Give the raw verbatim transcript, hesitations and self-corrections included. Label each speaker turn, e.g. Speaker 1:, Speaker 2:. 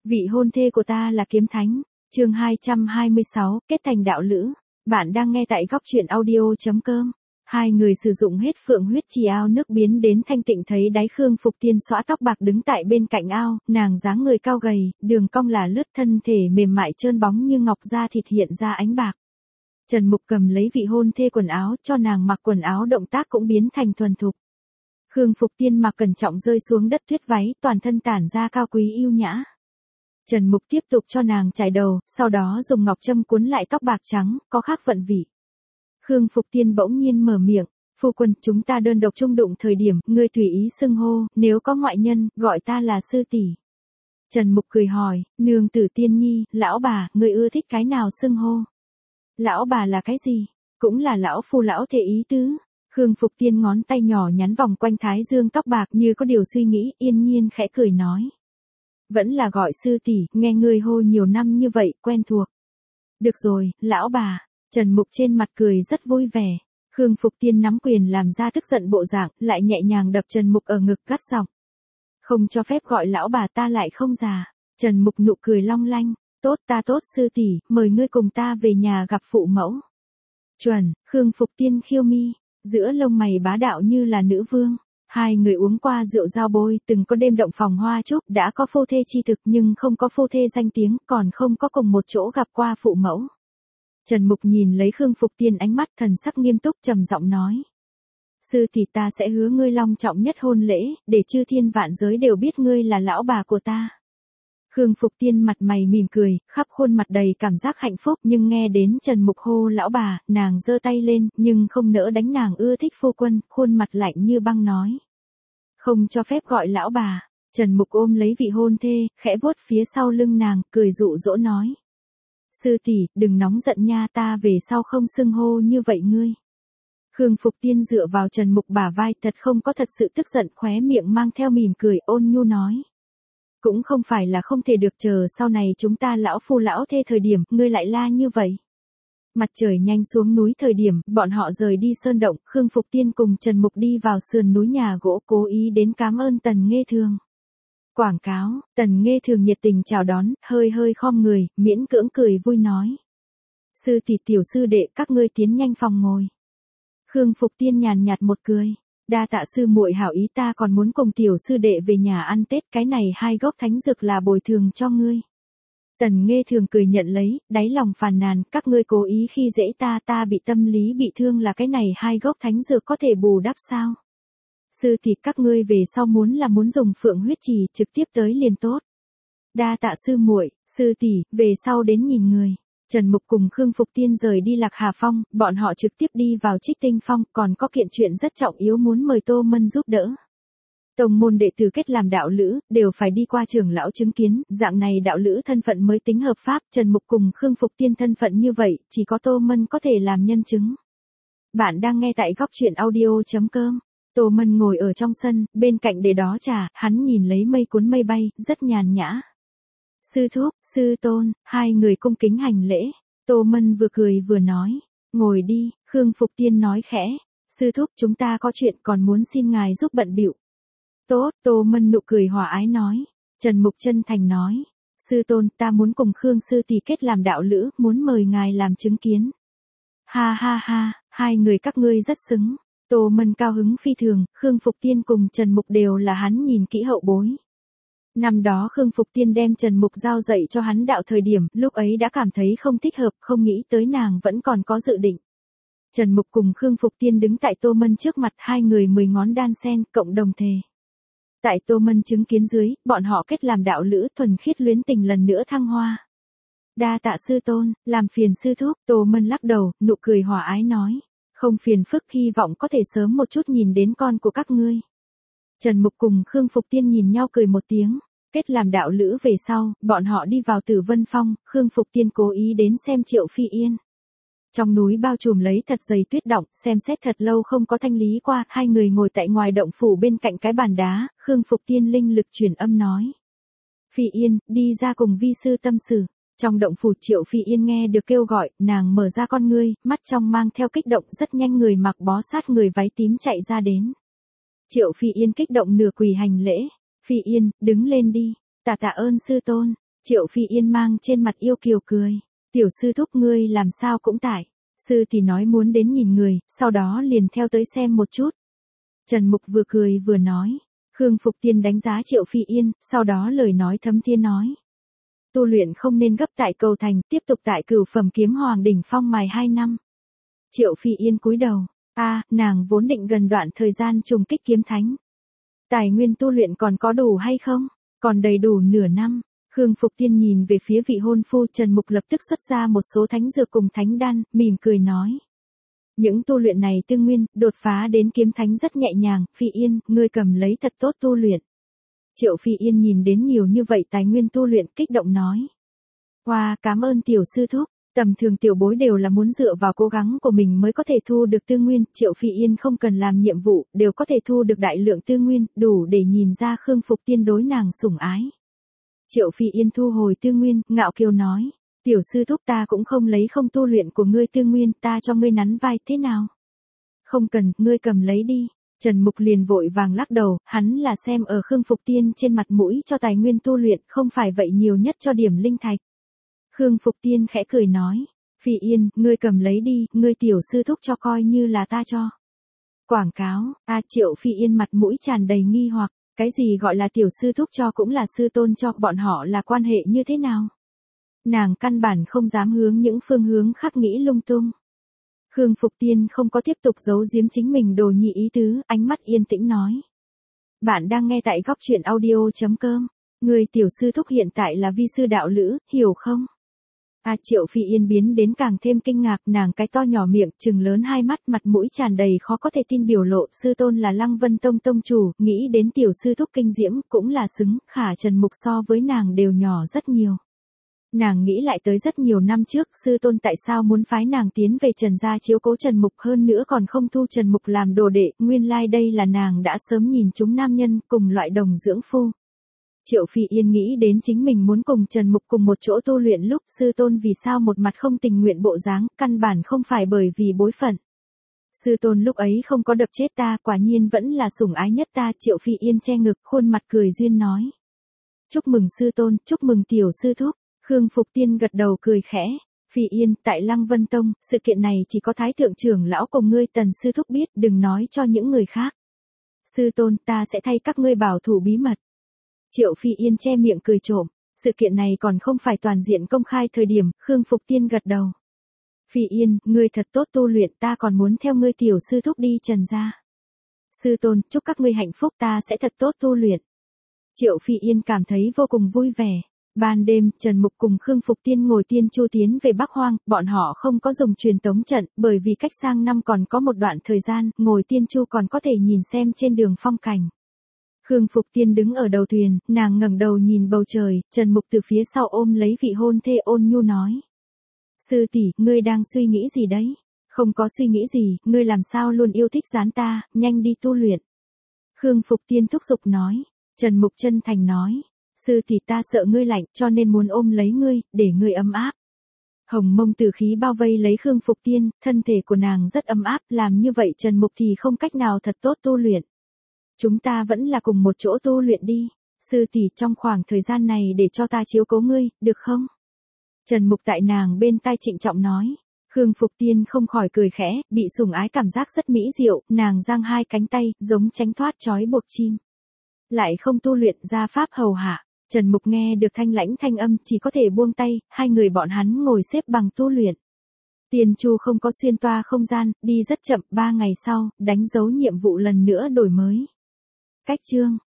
Speaker 1: Vị hôn thê của ta là kiếm thánh. Chương hai trăm hai mươi sáu, kết thành đạo lữ. Bạn đang nghe tại góc truyện audio chấm com. Hai người sử dụng hết phượng huyết trì ao nước biến đến thanh tịnh thấy đáy Khương Phục Tiên xõa tóc bạc đứng tại bên cạnh ao, nàng dáng người cao gầy, đường cong là lướt, thân thể mềm mại trơn bóng như ngọc, da thịt hiện ra ánh bạc. Trần Mục cầm lấy vị hôn thê quần áo cho nàng mặc quần áo, động tác cũng biến thành thuần thục. Khương Phục Tiên mặc cẩn trọng rơi xuống đất tuyết váy, toàn thân tản ra cao quý yêu nhã. Trần Mục tiếp tục cho nàng chải đầu, sau đó dùng ngọc châm cuốn lại tóc bạc trắng, có khác vận vị. Khương Phục Tiên bỗng nhiên mở miệng, phu quân, chúng ta đơn độc chung đụng thời điểm, ngươi tùy ý xưng hô, nếu có ngoại nhân, gọi ta là sư tỷ. Trần Mục cười hỏi, nương tử Tiên nhi, lão bà, ngươi ưa thích cái nào xưng hô? Lão bà là cái gì? Cũng là lão phu lão thê ý tứ. Khương Phục Tiên ngón tay nhỏ nhắn vòng quanh thái dương tóc bạc như có điều suy nghĩ, yên nhiên khẽ cười nói. Vẫn là gọi sư tỷ, nghe ngươi hô nhiều năm như vậy, quen thuộc. Được rồi, lão bà. Trần Mục trên mặt cười rất vui vẻ. Khương Phục Tiên nắm quyền làm ra tức giận bộ dạng, lại nhẹ nhàng đập Trần Mục ở ngực, gắt giọng. Không cho phép gọi lão bà, ta lại không già. Trần Mục nụ cười long lanh. Tốt, ta tốt sư tỷ, mời ngươi cùng ta về nhà gặp phụ mẫu. Chuẩn. Khương Phục Tiên khiêu mi, giữa lông mày bá đạo như là nữ vương. Hai người uống qua rượu giao bôi, từng có đêm động phòng hoa trúc, đã có phu thê chi thực nhưng không có phu thê danh tiếng, còn không có cùng một chỗ gặp qua phụ mẫu. Trần Mục nhìn lấy Khương Phục Tiên, ánh mắt thần sắc nghiêm túc, trầm giọng nói. Sư tỷ, ta sẽ hứa ngươi long trọng nhất hôn lễ, để chư thiên vạn giới đều biết ngươi là lão bà của ta. Khương Phục Tiên mặt mày mỉm cười, khắp khuôn mặt đầy cảm giác hạnh phúc, nhưng nghe đến Trần Mục hô lão bà, nàng giơ tay lên, nhưng không nỡ đánh nàng ưa thích phu quân, khuôn mặt lạnh như băng nói. Không cho phép gọi lão bà. Trần Mục ôm lấy vị hôn thê, khẽ vuốt phía sau lưng nàng, cười dụ dỗ nói. Sư tỷ, đừng nóng giận nha, ta về sau không xưng hô như vậy ngươi. Khương Phục Tiên dựa vào Trần Mục bả vai, thật không có thật sự tức giận, khóe miệng mang theo mỉm cười, ôn nhu nói. Cũng không phải là không thể được, chờ sau này chúng ta lão phu lão thê thời điểm, ngươi lại la như vậy. Mặt trời nhanh xuống núi thời điểm, bọn họ rời đi sơn động, Khương Phục Tiên cùng Trần Mục đi vào sườn núi nhà gỗ, cố ý đến cảm ơn Tần Nghê Thường. Quảng cáo, Tần Nghê Thường nhiệt tình chào đón, hơi hơi khom người, miễn cưỡng cười vui nói. Sư tỷ, tiểu sư đệ, các ngươi tiến nhanh phòng ngồi. Khương Phục Tiên nhàn nhạt một cười. Đa tạ sư muội hảo ý, ta còn muốn cùng tiểu sư đệ về nhà ăn Tết, cái này hai gốc thánh dược là bồi thường cho ngươi. Tần Nghê Thường cười nhận lấy, đáy lòng phàn nàn, các ngươi cố ý khi dễ ta, ta bị tâm lý bị thương, là cái này hai gốc thánh dược có thể bù đắp sao? Sư tỷ, các ngươi về sau muốn là muốn dùng phượng huyết trì, trực tiếp tới liền tốt. Đa tạ sư muội, sư tỷ, về sau đến nhìn người. Trần Mục cùng Khương Phục Tiên rời đi Lạc Hà Phong, bọn họ trực tiếp đi vào Trích Tinh Phong, còn có kiện chuyện rất trọng yếu muốn mời Tô Mân giúp đỡ. Tông môn đệ tử kết làm đạo lữ, đều phải đi qua trưởng lão chứng kiến, dạng này đạo lữ thân phận mới tính hợp pháp, Trần Mục cùng Khương Phục Tiên thân phận như vậy, chỉ có Tô Mân có thể làm nhân chứng. Bạn đang nghe tại góc truyện audio chấm com. Tô Mân ngồi ở trong sân, bên cạnh để đó trà, hắn nhìn lấy mây cuốn mây bay, rất nhàn nhã. Sư thúc, sư tôn, hai người cung kính hành lễ. Tô Mân vừa cười vừa nói. Ngồi đi, Khương Phục Tiên nói khẽ. Sư thúc, chúng ta có chuyện còn muốn xin ngài giúp bận bịu. Tốt, Tô Mân nụ cười hòa ái nói. Trần Mục chân thành nói. Sư tôn, ta muốn cùng Khương sư tỷ kết làm đạo lữ, muốn mời ngài làm chứng kiến. Ha ha ha, hai người các ngươi rất xứng. Tô Mân cao hứng phi thường, Khương Phục Tiên cùng Trần Mục đều là hắn nhìn kỹ hậu bối. Năm đó Khương Phục Tiên đem Trần Mục giao dạy cho hắn đạo thời điểm, lúc ấy đã cảm thấy không thích hợp, không nghĩ tới nàng vẫn còn có dự định. Trần Mục cùng Khương Phục Tiên đứng tại Tô Mân trước mặt, hai người mười ngón đan sen, cộng đồng thề. Tại Tô Mân chứng kiến dưới, bọn họ kết làm đạo lữ, thuần khiết luyến tình lần nữa thăng hoa. Đa tạ sư tôn, làm phiền sư thúc. Tô Mân lắc đầu, nụ cười hòa ái nói. Không phiền phức, hy vọng có thể sớm một chút nhìn đến con của các ngươi. Trần Mục cùng Khương Phục Tiên nhìn nhau cười một tiếng. Kết làm đạo lữ về sau, bọn họ đi vào Tử Vân Phong, Khương Phục Tiên cố ý đến xem Triệu Phi Yên. Trong núi bao trùm lấy thật dày tuyết động, xem xét thật lâu không có thanh lý qua, hai người ngồi tại ngoài động phủ bên cạnh cái bàn đá, Khương Phục Tiên linh lực truyền âm nói. Phi Yên, đi ra cùng vi sư tâm sự. Trong động phủ Triệu Phi Yên nghe được kêu gọi, nàng mở ra con ngươi, mắt trong mang theo kích động, rất nhanh người mặc bó sát người váy tím chạy ra đến. Triệu Phi Yên kích động nửa quỳ hành lễ. Phi Yên, đứng lên đi. Tạ tạ ơn sư tôn. Triệu Phi Yên mang trên mặt yêu kiều cười. Tiểu sư thúc ngươi làm sao cũng tại. Sư thì nói muốn đến nhìn người, sau đó liền theo tới xem một chút. Trần Mục vừa cười vừa nói. Khương Phục Tiên đánh giá Triệu Phi Yên, sau đó lời nói thấm thiên nói. Tu luyện không nên gấp tại cầu thành, tiếp tục tại cửu phẩm kiếm hoàng đỉnh phong mài hai năm. Triệu Phi Yên cúi đầu. A, à, nàng vốn định gần đoạn thời gian trùng kích kiếm thánh. Tài nguyên tu luyện còn có đủ hay không? Còn đầy đủ nửa năm. Khương Phục Tiên nhìn về phía vị hôn phu, Trần Mục lập tức xuất ra một số thánh dược cùng thánh đan, mỉm cười nói. Những tu luyện này tương nguyên, đột phá đến kiếm thánh rất nhẹ nhàng, Phi Yên, ngươi cầm lấy thật tốt tu luyện. Triệu Phi Yên nhìn đến nhiều như vậy tài nguyên tu luyện, kích động nói. Wow, cảm ơn tiểu sư thúc, tầm thường tiểu bối đều là muốn dựa vào cố gắng của mình mới có thể thu được tư nguyên, Triệu Phi Yên không cần làm nhiệm vụ, đều có thể thu được đại lượng tư nguyên, đủ để nhìn ra Khương Phục Tiên đối nàng sủng ái. Triệu Phi Yên thu hồi tư nguyên, ngạo kiều nói. Tiểu sư thúc ta cũng không lấy không tu luyện của ngươi tư nguyên, ta cho ngươi nắn vai thế nào? Không cần, ngươi cầm lấy đi. Trần Mục liền vội vàng lắc đầu, hắn là xem ở Khương Phục Tiên trên mặt mũi cho tài nguyên tu luyện, không phải vậy nhiều nhất cho điểm linh thạch. Khương Phục Tiên khẽ cười nói. Phi Yên, ngươi cầm lấy đi, ngươi tiểu sư thúc cho coi như là ta cho. Quảng cáo, a Triệu Phi Yên mặt mũi tràn đầy nghi hoặc, cái gì gọi là tiểu sư thúc cho cũng là sư tôn cho, bọn họ là quan hệ như thế nào? Nàng căn bản không dám hướng những phương hướng khác nghĩ lung tung. Khương Phục Tiên không có tiếp tục giấu giếm chính mình đồ nhị ý tứ, ánh mắt yên tĩnh nói. Bạn đang nghe tại góc truyện audio.com. Người tiểu sư thúc hiện tại là vi sư đạo lữ, hiểu không? À Triệu Phi Yên biến đến càng thêm kinh ngạc, nàng cái to nhỏ miệng, trừng lớn hai mắt, mặt mũi tràn đầy khó có thể tin biểu lộ, sư tôn là Lăng Vân Tông tông chủ, nghĩ đến tiểu sư thúc kinh diễm, cũng là xứng, khả Trần Mục so với nàng đều nhỏ rất nhiều. Nàng nghĩ lại tới rất nhiều năm trước, sư tôn tại sao muốn phái nàng tiến về Trần gia chiếu cố Trần Mục, hơn nữa còn không thu Trần Mục làm đồ đệ, nguyên lai like đây là nàng đã sớm nhìn chúng nam nhân, cùng loại đồng dưỡng phu. Triệu Phi Yên nghĩ đến chính mình muốn cùng Trần Mục cùng một chỗ tu luyện lúc sư tôn vì sao một mặt không tình nguyện bộ dáng, căn bản không phải bởi vì bối phận. Sư tôn lúc ấy không có đập chết ta, quả nhiên vẫn là sủng ái nhất ta, Triệu Phi Yên che ngực, khuôn mặt cười duyên nói. Chúc mừng sư tôn, chúc mừng tiểu sư thúc. Khương Phục Tiên gật đầu cười khẽ. Phi Yên, tại Lăng Vân Tông, sự kiện này chỉ có Thái thượng trưởng lão cùng ngươi Tần sư thúc biết, đừng nói cho những người khác. Sư tôn, ta sẽ thay các ngươi bảo thủ bí mật. Triệu Phi Yên che miệng cười trộm, sự kiện này còn không phải toàn diện công khai thời điểm, Khương Phục Tiên gật đầu. Phi Yên, ngươi thật tốt tu luyện, ta còn muốn theo ngươi tiểu sư thúc đi Trần gia. Sư tôn, chúc các ngươi hạnh phúc, ta sẽ thật tốt tu luyện. Triệu Phi Yên cảm thấy vô cùng vui vẻ. Ban đêm, Trần Mục cùng Khương Phục Tiên ngồi tiên chu tiến về Bắc Hoang, bọn họ không có dùng truyền tống trận, bởi vì cách sang năm còn có một đoạn thời gian, ngồi tiên chu còn có thể nhìn xem trên đường phong cảnh. Khương Phục Tiên đứng ở đầu thuyền, nàng ngẩng đầu nhìn bầu trời, Trần Mục từ phía sau ôm lấy vị hôn thê ôn nhu nói. Sư tỷ, ngươi đang suy nghĩ gì đấy? Không có suy nghĩ gì, ngươi làm sao luôn yêu thích dán ta, nhanh đi tu luyện. Khương Phục Tiên thúc giục nói. Trần Mục chân thành nói. Sư tỷ, ta sợ ngươi lạnh, cho nên muốn ôm lấy ngươi, để ngươi ấm áp. Hồng mông tử khí bao vây lấy Khương Phục Tiên, thân thể của nàng rất ấm áp, làm như vậy Trần Mục thì không cách nào thật tốt tu luyện. Chúng ta vẫn là cùng một chỗ tu luyện đi. Sư tỷ, trong khoảng thời gian này để cho ta chiếu cố ngươi, được không? Trần Mục tại nàng bên tai trịnh trọng nói. Khương Phục Tiên không khỏi cười khẽ, bị sủng ái cảm giác rất mỹ diệu, nàng giang hai cánh tay, giống tránh thoát trói buộc chim. Lại không tu luyện ra pháp hầu hạ. Trần Mục nghe được thanh lãnh thanh âm, chỉ có thể buông tay, hai người bọn hắn ngồi xếp bằng tu luyện. Tiền Chu không có xuyên toa không gian, đi rất chậm, ba ngày sau, đánh dấu nhiệm vụ lần nữa đổi mới. Cách chương